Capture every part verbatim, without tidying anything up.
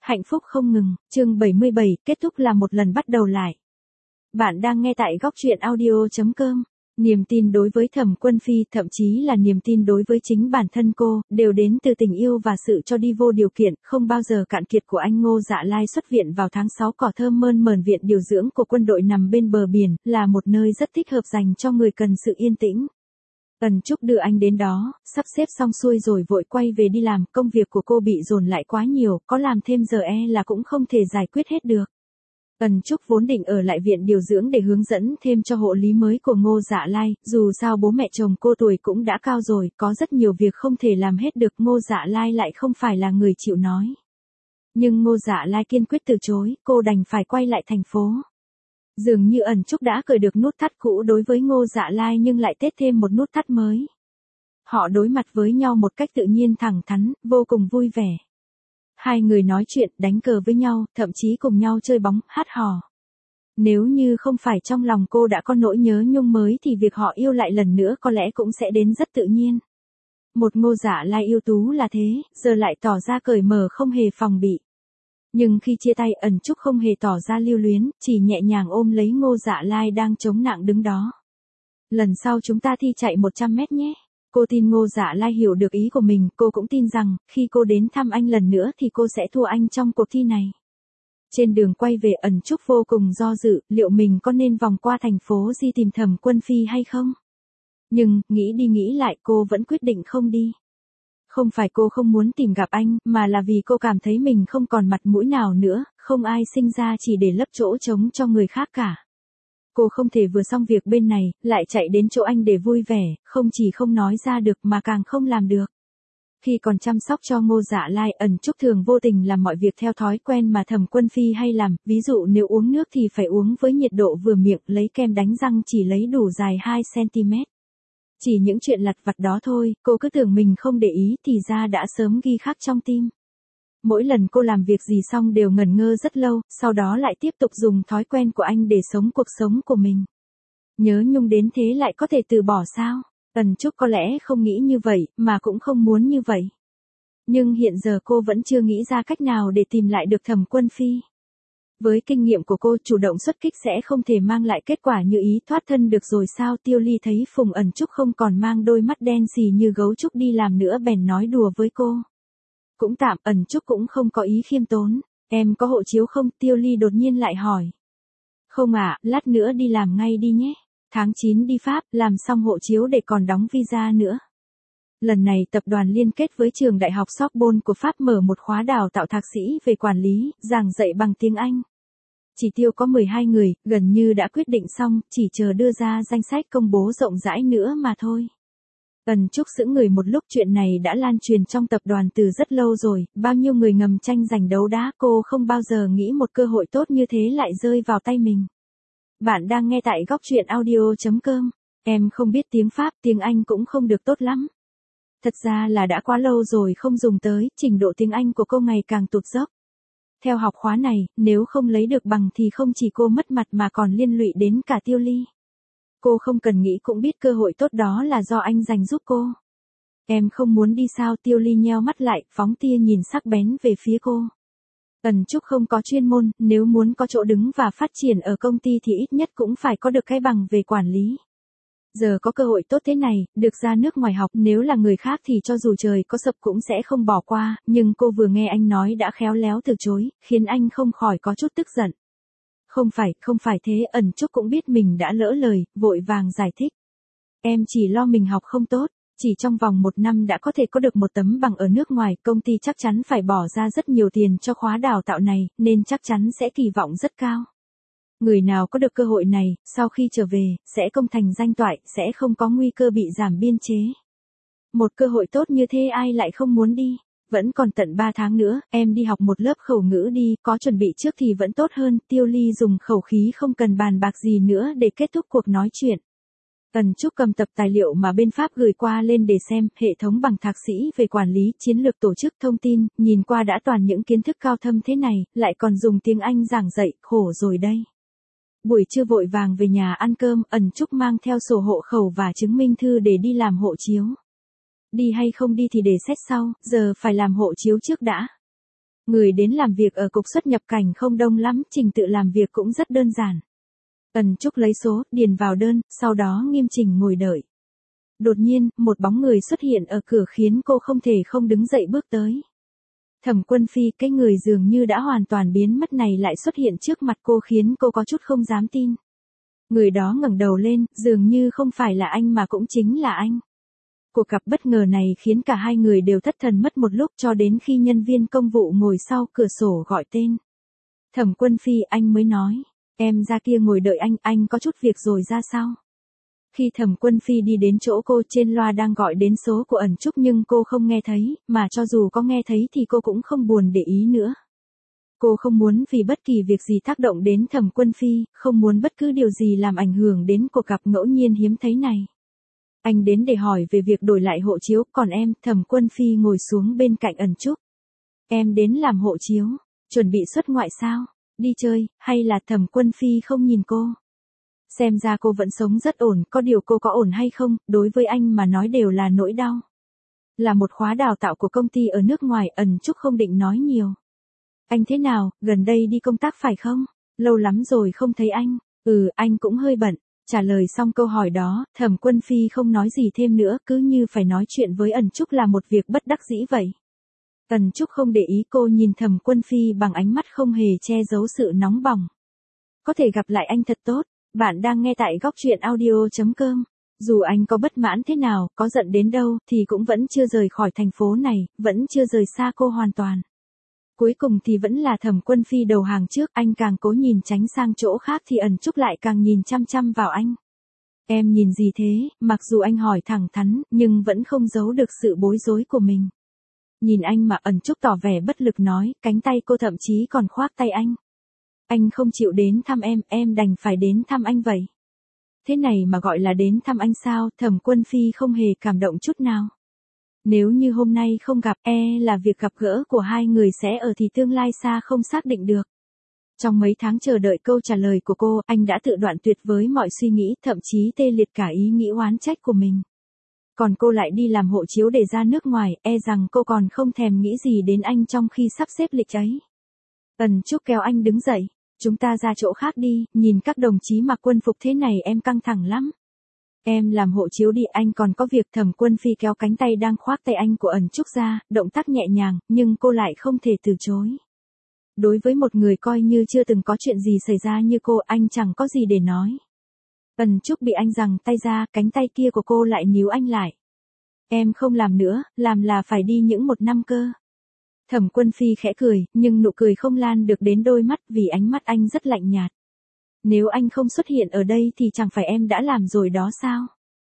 Hạnh phúc không ngừng, chương bảy mươi bảy, kết thúc là một lần bắt đầu lại. Bạn đang nghe tại góc truyện audio chấm com. Niềm tin đối với Thẩm Quân Phi, thậm chí là niềm tin đối với chính bản thân cô, đều đến từ tình yêu và sự cho đi vô điều kiện, không bao giờ cạn kiệt của anh Ngô Dạ Lai. Xuất viện vào tháng sáu, cỏ thơm mơn mởn viện điều dưỡng của quân đội nằm bên bờ biển, là một nơi rất thích hợp dành cho người cần sự yên tĩnh. Tần Trúc đưa anh đến đó, sắp xếp xong xuôi rồi vội quay về đi làm, công việc của cô bị dồn lại quá nhiều, có làm thêm giờ e là cũng không thể giải quyết hết được. Tần Trúc vốn định ở lại viện điều dưỡng để hướng dẫn thêm cho hộ lý mới của Ngô Dạ Lai, dù sao bố mẹ chồng cô tuổi cũng đã cao rồi, có rất nhiều việc không thể làm hết được, Ngô Dạ Lai lại không phải là người chịu nói. Nhưng Ngô Dạ Lai kiên quyết từ chối, cô đành phải quay lại thành phố. Dường như Ẩn Trúc đã cởi được nút thắt cũ đối với Ngô Dạ Lai nhưng lại tết thêm một nút thắt mới. Họ đối mặt với nhau một cách tự nhiên thẳng thắn, vô cùng vui vẻ. Hai người nói chuyện, đánh cờ với nhau, thậm chí cùng nhau chơi bóng, hát hò. Nếu như không phải trong lòng cô đã có nỗi nhớ nhung mới thì việc họ yêu lại lần nữa có lẽ cũng sẽ đến rất tự nhiên. Một Ngô Dạ Lai ưu tú là thế, giờ lại tỏ ra cởi mở không hề phòng bị. Nhưng khi chia tay, Ẩn Trúc không hề tỏ ra lưu luyến, chỉ nhẹ nhàng ôm lấy Ngô Dạ Lai đang chống nặng đứng đó. Lần sau chúng ta thi chạy một trăm mét nhé. Cô tin Ngô Dạ Lai hiểu được ý của mình, cô cũng tin rằng, khi cô đến thăm anh lần nữa thì cô sẽ thua anh trong cuộc thi này. Trên đường quay về, Ẩn Trúc vô cùng do dự, liệu mình có nên vòng qua thành phố Di tìm Thẩm Quân Phi hay không? Nhưng, nghĩ đi nghĩ lại cô vẫn quyết định không đi. Không phải cô không muốn tìm gặp anh, mà là vì cô cảm thấy mình không còn mặt mũi nào nữa, không ai sinh ra chỉ để lấp chỗ trống cho người khác cả. Cô không thể vừa xong việc bên này, lại chạy đến chỗ anh để vui vẻ, không chỉ không nói ra được mà càng không làm được. Khi còn chăm sóc cho Ngô Dạ Lai, Ẩn Trúc thường vô tình làm mọi việc theo thói quen mà Thẩm Quân Phi hay làm, ví dụ nếu uống nước thì phải uống với nhiệt độ vừa miệng, lấy kem đánh răng chỉ lấy đủ dài hai xăng-ti-mét. Chỉ những chuyện lặt vặt đó thôi, cô cứ tưởng mình không để ý thì ra đã sớm ghi khắc trong tim. Mỗi lần cô làm việc gì xong đều ngẩn ngơ rất lâu, sau đó lại tiếp tục dùng thói quen của anh để sống cuộc sống của mình. Nhớ nhung đến thế lại có thể từ bỏ sao? Tần Trúc có lẽ không nghĩ như vậy, mà cũng không muốn như vậy. Nhưng hiện giờ cô vẫn chưa nghĩ ra cách nào để tìm lại được Thẩm Quân Phi. Với kinh nghiệm của cô, chủ động xuất kích sẽ không thể mang lại kết quả như ý, thoát thân được rồi sao? Tiêu Ly thấy Phùng Ẩn Trúc không còn mang đôi mắt đen xì như gấu trúc đi làm nữa bèn nói đùa với cô. Cũng tạm, Ẩn Trúc cũng không có ý khiêm tốn. Em có hộ chiếu không? Tiêu Ly đột nhiên lại hỏi. Không ạ, à, lát nữa đi làm ngay đi nhé. Tháng chín đi Pháp, làm xong hộ chiếu để còn đóng visa nữa. Lần này tập đoàn liên kết với trường đại học Sorbonne của Pháp mở một khóa đào tạo thạc sĩ về quản lý, giảng dạy bằng tiếng Anh. Chỉ tiêu có mười hai người, gần như đã quyết định xong, chỉ chờ đưa ra danh sách công bố rộng rãi nữa mà thôi. Tần Trúc sững người một lúc, chuyện này đã lan truyền trong tập đoàn từ rất lâu rồi, bao nhiêu người ngầm tranh giành đấu đá, cô không bao giờ nghĩ một cơ hội tốt như thế lại rơi vào tay mình. Bạn đang nghe tại góc truyện audio chấm com. Em không biết tiếng Pháp, tiếng Anh cũng không được tốt lắm. Thật ra là đã quá lâu rồi không dùng tới, trình độ tiếng Anh của cô ngày càng tụt dốc. Theo học khóa này, nếu không lấy được bằng thì không chỉ cô mất mặt mà còn liên lụy đến cả Tiêu Ly. Cô không cần nghĩ cũng biết cơ hội tốt đó là do anh dành giúp cô. Em không muốn đi sao? Tiêu Ly nheo mắt lại, phóng tia nhìn sắc bén về phía cô. Tần Trúc không có chuyên môn, nếu muốn có chỗ đứng và phát triển ở công ty thì ít nhất cũng phải có được cái bằng về quản lý. Giờ có cơ hội tốt thế này, được ra nước ngoài học, nếu là người khác thì cho dù trời có sập cũng sẽ không bỏ qua, nhưng cô vừa nghe anh nói đã khéo léo từ chối, khiến anh không khỏi có chút tức giận. Không phải, không phải thế, Ẩn Trúc cũng biết mình đã lỡ lời, vội vàng giải thích. Em chỉ lo mình học không tốt, chỉ trong vòng một năm đã có thể có được một tấm bằng ở nước ngoài, công ty chắc chắn phải bỏ ra rất nhiều tiền cho khóa đào tạo này, nên chắc chắn sẽ kỳ vọng rất cao. Người nào có được cơ hội này, sau khi trở về, sẽ công thành danh toại, sẽ không có nguy cơ bị giảm biên chế. Một cơ hội tốt như thế ai lại không muốn đi. Vẫn còn tận ba tháng nữa, em đi học một lớp khẩu ngữ đi, có chuẩn bị trước thì vẫn tốt hơn. Tiêu Ly dùng khẩu khí không cần bàn bạc gì nữa để kết thúc cuộc nói chuyện. Tần Trúc cầm tập tài liệu mà bên Pháp gửi qua lên để xem, hệ thống bằng thạc sĩ về quản lý, chiến lược tổ chức thông tin, nhìn qua đã toàn những kiến thức cao thâm thế này, lại còn dùng tiếng Anh giảng dạy, khổ rồi đây. Buổi trưa vội vàng về nhà ăn cơm, Ẩn Trúc mang theo sổ hộ khẩu và chứng minh thư để đi làm hộ chiếu. Đi hay không đi thì để xét sau, giờ phải làm hộ chiếu trước đã. Người đến làm việc ở cục xuất nhập cảnh không đông lắm, trình tự làm việc cũng rất đơn giản. Ân Trúc lấy số, điền vào đơn, sau đó nghiêm chỉnh ngồi đợi. Đột nhiên, một bóng người xuất hiện ở cửa khiến cô không thể không đứng dậy bước tới. Thẩm Quân Phi, cái người dường như đã hoàn toàn biến mất này lại xuất hiện trước mặt cô khiến cô có chút không dám tin. Người đó ngẩng đầu lên, dường như không phải là anh mà cũng chính là anh. Cuộc gặp bất ngờ này khiến cả hai người đều thất thần mất một lúc cho đến khi nhân viên công vụ ngồi sau cửa sổ gọi tên. Thẩm Quân Phi, anh mới nói, em ra kia ngồi đợi anh, anh có chút việc rồi ra sau. Khi Thẩm Quân Phi đi đến chỗ cô, trên loa đang gọi đến số của Ẩn Trúc nhưng cô không nghe thấy, mà cho dù có nghe thấy thì cô cũng không buồn để ý nữa. Cô không muốn vì bất kỳ việc gì tác động đến Thẩm Quân Phi, không muốn bất cứ điều gì làm ảnh hưởng đến cuộc gặp ngẫu nhiên hiếm thấy này. Anh đến để hỏi về việc đổi lại hộ chiếu, còn em, Thẩm Quân Phi ngồi xuống bên cạnh Ẩn Trúc. Em đến làm hộ chiếu, chuẩn bị xuất ngoại sao, đi chơi, hay là Thẩm Quân Phi không nhìn cô? Xem ra cô vẫn sống rất ổn, có điều cô có ổn hay không, đối với anh mà nói đều là nỗi đau. Là một khóa đào tạo của công ty ở nước ngoài, Ẩn Trúc không định nói nhiều. Anh thế nào, gần đây đi công tác phải không? Lâu lắm rồi không thấy anh. Ừ, anh cũng hơi bận. Trả lời xong câu hỏi đó, Thẩm Quân Phi không nói gì thêm nữa, cứ như phải nói chuyện với Ẩn Trúc là một việc bất đắc dĩ vậy. Ẩn Trúc không để ý, cô nhìn Thẩm Quân Phi bằng ánh mắt không hề che giấu sự nóng bỏng. Có thể gặp lại anh thật tốt. Bạn đang nghe tại góc truyện audio chấm com. Dù anh có bất mãn thế nào, có giận đến đâu, thì cũng vẫn chưa rời khỏi thành phố này, vẫn chưa rời xa cô hoàn toàn. Cuối cùng thì vẫn là Thẩm Quân Phi đầu hàng trước, anh càng cố nhìn tránh sang chỗ khác thì Ẩn Trúc lại càng nhìn chăm chăm vào anh. Em nhìn gì thế, mặc dù anh hỏi thẳng thắn, nhưng vẫn không giấu được sự bối rối của mình. Nhìn anh mà, Ẩn Trúc tỏ vẻ bất lực nói, cánh tay cô thậm chí còn khoác tay anh. Anh không chịu đến thăm em, em đành phải đến thăm anh vậy. Thế này mà gọi là đến thăm anh sao? Thẩm Quân Phi không hề cảm động chút nào. Nếu như hôm nay không gặp, e là việc gặp gỡ của hai người sẽ ở thì tương lai xa không xác định được. Trong mấy tháng chờ đợi câu trả lời của cô, anh đã tự đoạn tuyệt với mọi suy nghĩ, thậm chí tê liệt cả ý nghĩ oán trách của mình. Còn cô lại đi làm hộ chiếu để ra nước ngoài, e rằng cô còn không thèm nghĩ gì đến anh trong khi sắp xếp lịch ấy. Ẩn Trúc kéo anh đứng dậy. Chúng ta ra chỗ khác đi, nhìn các đồng chí mặc quân phục thế này em căng thẳng lắm. Em làm hộ chiếu đi, anh còn có việc. Thẩm Quân Phi kéo cánh tay đang khoác tay anh của Ẩn Trúc ra, động tác nhẹ nhàng, nhưng cô lại không thể từ chối. Đối với một người coi như chưa từng có chuyện gì xảy ra như cô, anh chẳng có gì để nói. Ẩn Trúc bị anh giằng tay ra, cánh tay kia của cô lại níu anh lại. Em không làm nữa, làm là phải đi những một năm cơ. Thẩm Quân Phi khẽ cười, nhưng nụ cười không lan được đến đôi mắt vì ánh mắt anh rất lạnh nhạt. Nếu anh không xuất hiện ở đây thì chẳng phải em đã làm rồi đó sao?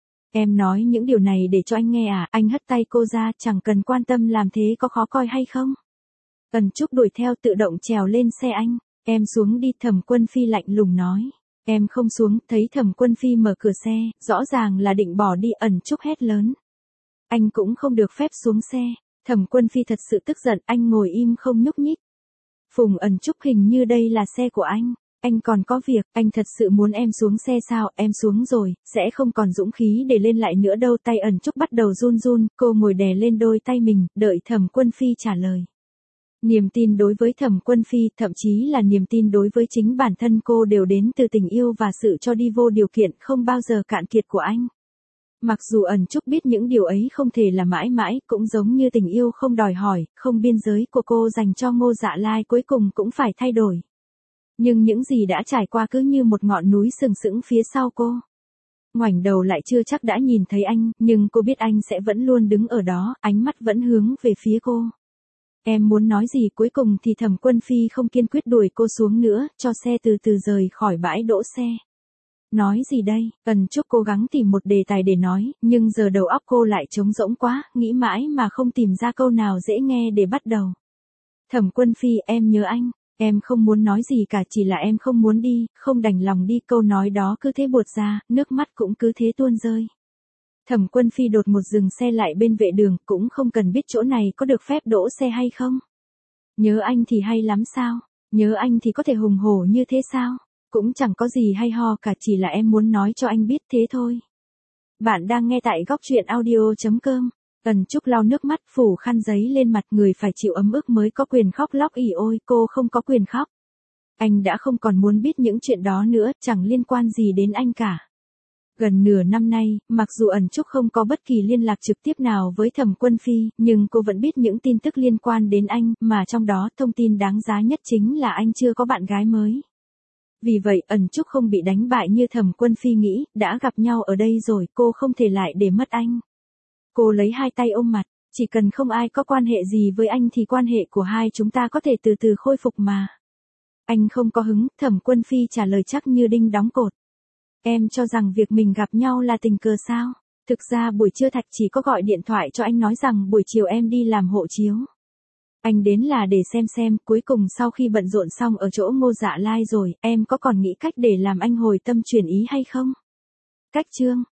Em nói những điều này để cho anh nghe à? Anh hất tay cô ra, chẳng cần quan tâm làm thế có khó coi hay không. Ẩn Trúc đuổi theo, tự động trèo lên xe anh. Em xuống đi, Thẩm Quân Phi lạnh lùng nói. Em không xuống. Thấy Thẩm Quân Phi mở cửa xe, rõ ràng là định bỏ đi. Ẩn Trúc hét lớn. Anh cũng không được phép xuống xe. Thẩm Quân Phi thật sự tức giận, anh ngồi im không nhúc nhích. Phùng Ẩn Trúc, hình như đây là xe của anh. Anh còn có việc, anh thật sự muốn em xuống xe sao? Em xuống rồi, sẽ không còn dũng khí để lên lại nữa đâu. Tay Ẩn Trúc bắt đầu run run, cô ngồi đè lên đôi tay mình, đợi Thẩm Quân Phi trả lời. Niềm tin đối với Thẩm Quân Phi, thậm chí là niềm tin đối với chính bản thân cô đều đến từ tình yêu và sự cho đi vô điều kiện không bao giờ cạn kiệt của anh. Mặc dù Ẩn Trúc biết những điều ấy không thể là mãi mãi, cũng giống như tình yêu không đòi hỏi, không biên giới của cô dành cho Ngô Dạ Lai cuối cùng cũng phải thay đổi. Nhưng những gì đã trải qua cứ như một ngọn núi sừng sững phía sau cô. Ngoảnh đầu lại chưa chắc đã nhìn thấy anh, nhưng cô biết anh sẽ vẫn luôn đứng ở đó, ánh mắt vẫn hướng về phía cô. Em muốn nói gì? Cuối cùng thì Thẩm Quân Phi không kiên quyết đuổi cô xuống nữa, cho xe từ từ rời khỏi bãi đỗ xe. Nói gì đây? Ẩn Trúc cố gắng tìm một đề tài để nói, nhưng giờ đầu óc cô lại trống rỗng quá, nghĩ mãi mà không tìm ra câu nào dễ nghe để bắt đầu. Thẩm Quân Phi, em nhớ anh. Em không muốn nói gì cả, chỉ là em không muốn đi, không đành lòng đi. Câu nói đó cứ thế buột ra, nước mắt cũng cứ thế tuôn rơi. Thẩm Quân Phi đột một dừng xe lại bên vệ đường, cũng không cần biết chỗ này có được phép đỗ xe hay không. Nhớ anh thì hay lắm sao? Nhớ anh thì có thể hùng hổ như thế sao? Cũng chẳng có gì hay ho cả, chỉ là em muốn nói cho anh biết thế thôi. Bạn đang nghe tại góc truyện audio chấm com. Ân Trúc lau nước mắt, phủ khăn giấy lên mặt, người phải chịu ấm ức mới có quyền khóc lóc ỉ ôi, cô không có quyền khóc. Anh đã không còn muốn biết những chuyện đó nữa, chẳng liên quan gì đến anh cả. Gần nửa năm nay, mặc dù Ẩn Trúc không có bất kỳ liên lạc trực tiếp nào với Thẩm Quân Phi, nhưng cô vẫn biết những tin tức liên quan đến anh, mà trong đó thông tin đáng giá nhất chính là anh chưa có bạn gái mới. Vì vậy, Ẩn Trúc không bị đánh bại như Thẩm Quân Phi nghĩ, đã gặp nhau ở đây rồi, cô không thể lại để mất anh. Cô lấy hai tay ôm mặt, chỉ cần không ai có quan hệ gì với anh thì quan hệ của hai chúng ta có thể từ từ khôi phục mà. Anh không có hứng, Thẩm Quân Phi trả lời chắc như đinh đóng cột. Em cho rằng việc mình gặp nhau là tình cờ sao? Thực ra buổi trưa Thạch chỉ có gọi điện thoại cho anh nói rằng buổi chiều em đi làm hộ chiếu. Anh đến là để xem xem, cuối cùng sau khi bận rộn xong ở chỗ Ngô Dạ Lai rồi, em có còn nghĩ cách để làm anh hồi tâm chuyển ý hay không? Cách chương